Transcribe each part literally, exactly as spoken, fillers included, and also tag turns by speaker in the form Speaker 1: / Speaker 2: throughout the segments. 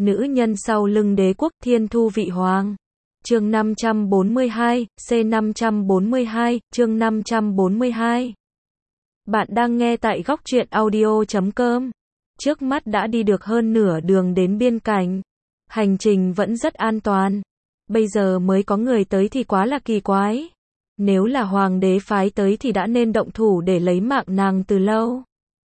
Speaker 1: Nữ nhân sau lưng đế quốc Thiên Thu Vị Hoàng. Chương năm trăm bốn mươi hai, C năm trăm bốn mươi hai, chương năm trăm bốn mươi hai. Bạn đang nghe tại góc truyện audio chấm com. Trước mắt đã đi được hơn nửa đường đến biên cảnh. Hành trình vẫn rất an toàn. Bây giờ mới có người tới thì quá là kỳ quái. Nếu là hoàng đế phái tới thì đã nên động thủ để lấy mạng nàng từ lâu.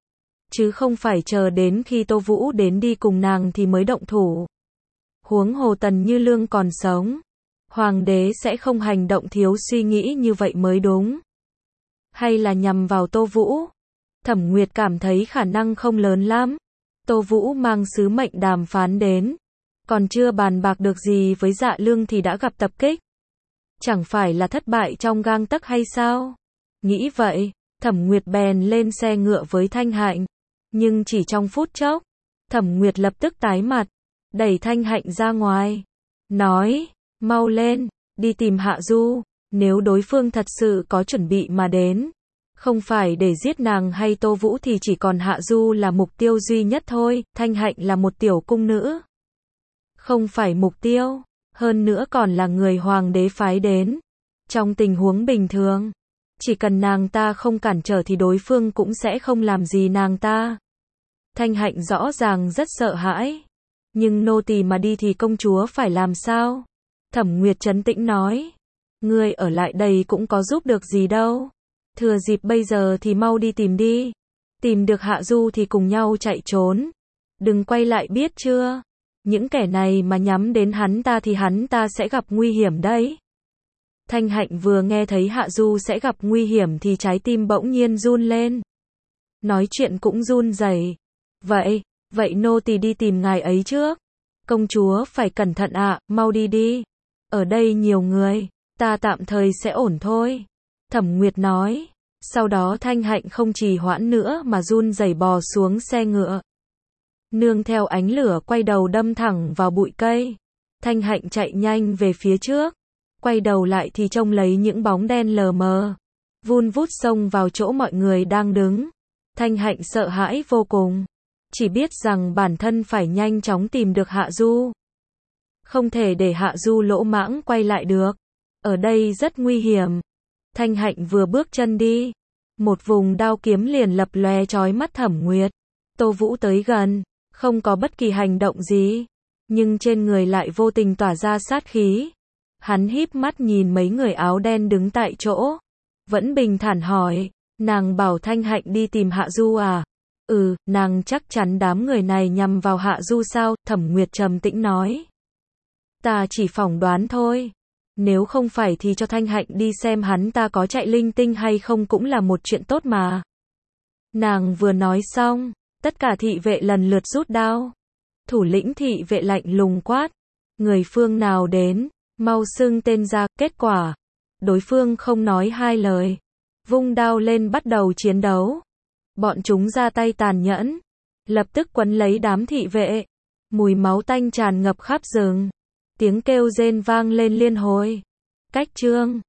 Speaker 1: Chứ không phải chờ đến khi Tô Vũ đến đi cùng nàng thì mới động thủ. Huống hồ Tần Như Lương còn sống. Hoàng đế sẽ không hành động thiếu suy nghĩ như vậy mới đúng. Hay là nhằm vào Tô Vũ? Thẩm Nguyệt cảm thấy khả năng không lớn lắm. Tô Vũ mang sứ mệnh đàm phán đến. Còn chưa bàn bạc được gì với Dạ Lương thì đã gặp tập kích. Chẳng phải là thất bại trong gang tấc hay sao? Nghĩ vậy, Thẩm Nguyệt bèn lên xe ngựa với Thanh Hạnh. Nhưng chỉ trong phút chốc, Thẩm Nguyệt lập tức tái mặt, đẩy Thanh Hạnh ra ngoài. Nói, mau lên, đi tìm Hạ Du, nếu đối phương thật sự có chuẩn bị mà đến. Không phải để giết nàng hay Tô Vũ thì chỉ còn Hạ Du là mục tiêu duy nhất thôi, Thanh Hạnh là một tiểu cung nữ. Không phải mục tiêu, hơn nữa còn là người hoàng đế phái đến. Trong tình huống bình thường, chỉ cần nàng ta không cản trở thì đối phương cũng sẽ không làm gì nàng ta. Thanh Hạnh rõ ràng rất sợ hãi. Nhưng nô tỳ mà đi thì công chúa phải làm sao? Thẩm Nguyệt trấn tĩnh nói. Ngươi ở lại đây cũng có giúp được gì đâu. Thừa dịp bây giờ thì mau đi tìm đi. Tìm được Hạ Du thì cùng nhau chạy trốn. Đừng quay lại biết chưa? Những kẻ này mà nhắm đến hắn ta thì hắn ta sẽ gặp nguy hiểm đấy. Thanh Hạnh vừa nghe thấy Hạ Du sẽ gặp nguy hiểm thì trái tim bỗng nhiên run lên. Nói chuyện cũng run rẩy. Vậy, vậy nô tỳ đi tìm ngài ấy trước. Công chúa phải cẩn thận ạ, à, mau đi đi. Ở đây nhiều người, ta tạm thời sẽ ổn thôi. Thẩm Nguyệt nói. Sau đó Thanh Hạnh không trì hoãn nữa mà run rẩy bò xuống xe ngựa. Nương theo ánh lửa quay đầu đâm thẳng vào bụi cây. Thanh Hạnh chạy nhanh về phía trước. Quay đầu lại thì trông lấy những bóng đen lờ mờ. Vun vút xông vào chỗ mọi người đang đứng. Thanh Hạnh sợ hãi vô cùng. Chỉ biết rằng bản thân phải nhanh chóng tìm được Hạ Du. Không thể để Hạ Du lỗ mãng quay lại được. Ở đây rất nguy hiểm. Thanh Hạnh vừa bước chân đi. Một vùng đao kiếm liền lập lòe chói mắt Thẩm Nguyệt. Tô Vũ tới gần. Không có bất kỳ hành động gì. Nhưng trên người lại vô tình tỏa ra sát khí. Hắn híp mắt nhìn mấy người áo đen đứng tại chỗ. Vẫn bình thản hỏi. Nàng bảo Thanh Hạnh đi tìm Hạ Du à? Ừ, nàng chắc chắn đám người này nhằm vào Hạ Du sao? Thẩm Nguyệt trầm tĩnh nói. Ta chỉ phỏng đoán thôi. Nếu không phải thì cho Thanh Hạnh đi xem hắn ta có chạy linh tinh hay không cũng là một chuyện tốt mà. Nàng vừa nói xong, tất cả thị vệ lần lượt rút đao. Thủ lĩnh thị vệ lạnh lùng quát. Người phương nào đến, mau xưng tên ra. Kết quả, đối phương không nói hai lời. Vung đao lên bắt đầu chiến đấu. Bọn chúng ra tay tàn nhẫn. Lập tức quấn lấy đám thị vệ. Mùi máu tanh tràn ngập khắp rừng. Tiếng kêu rên vang lên liên hồi. Cách chương